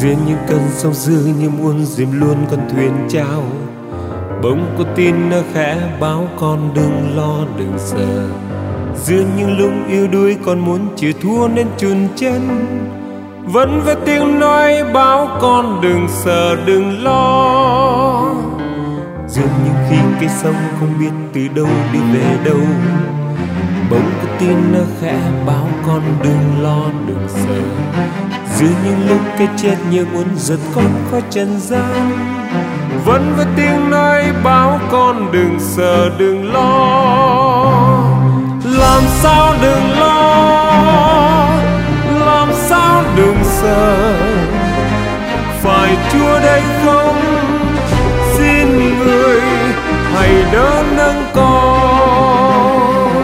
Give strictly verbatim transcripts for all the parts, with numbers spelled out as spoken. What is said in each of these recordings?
Giữa những cơn sóng dữ như muốn dìm luôn con thuyền chao, bỗng có tin nó khẽ báo con đừng lo đừng sợ. Giữa những lúc yêu đuối con muốn chịu thua nên chùn chân, vẫn với tiếng nói báo con đừng sợ đừng lo. Giữa những khi cây sông không biết từ đâu đi về đâu, bỗng có tin nó khẽ báo con đừng lo đừng sợ. Giữa những lúc cái chết như muốn giật con khỏi trần gian, vẫn với tiếng nói báo con đừng sợ đừng lo. Làm sao đừng lo, làm sao đừng sợ, phải Chúa đây không? Xin người hãy đỡ nâng con.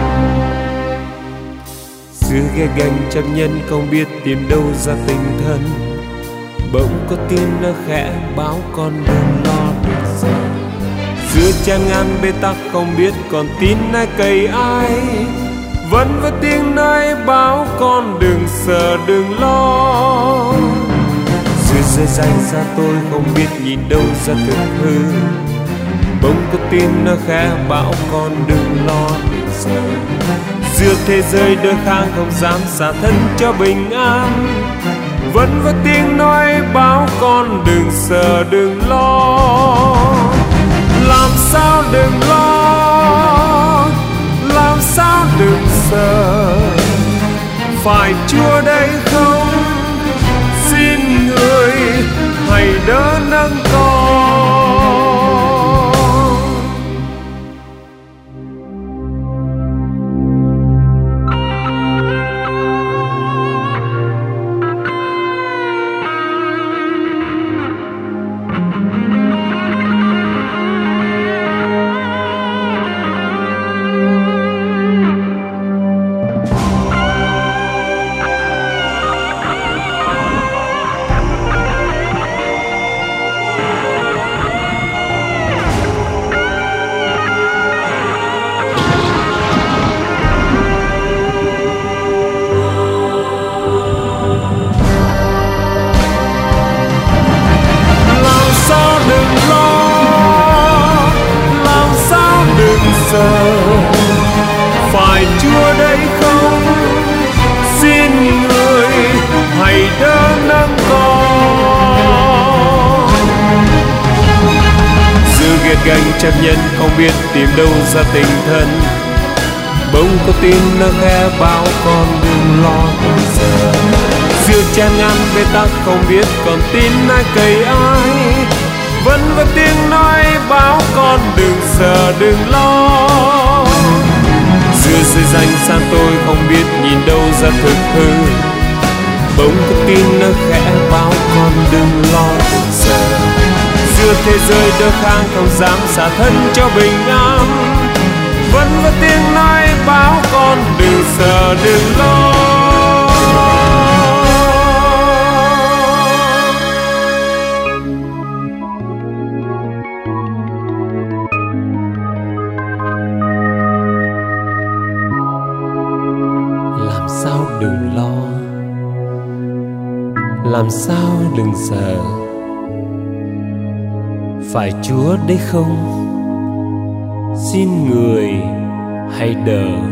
Giữa ghe gánh chấp nhân không biết tìm đâu ra tình thân, bỗng có tin nó khẽ báo con đừng lo đừng sợ. Giữa chán ngàn bế tắc không biết còn tin ai cậy ai, vẫn với tiếng nói báo con đừng sợ đừng lo. Giữa dây danh xa tôi không biết nhìn đâu ra thực hư, bỗng có tin nó khẽ bảo con đừng lo đừng sợ. Giữa thế giới đôi khang không dám xả thân cho bình an, vẫn với tiếng nói báo con đừng sợ đừng lo. Làm sao đừng lo, làm sao đừng sợ, phải Chúa đây không? Xin người hãy đỡ nâng con. Phải Chúa đây không? Xin người hãy đỡ nâng con. Giữa ghét gánh chấp nhân không biết tìm đâu ra tình thân, bỗng có tin nó khẽ báo con đừng lo đừng sợ. Giữa chán ngàn bế tắc không biết còn tin ai cậy ai, vẫn với tiếng nói báo con đừng sợ đừng lo. Giữa dây danh xa tôi không biết nhìn đâu ra thực hư, bỗng có tin nó khẽ báo con đừng lo đừng sợ. Giữa thế giới đôi khang không dám xả thân cho bình an, vẫn với tiếng nói báo con đừng sợ đừng lo. Đừng lo, làm sao đừng sợ, phải Chúa đấy không? Xin người hãy đỡ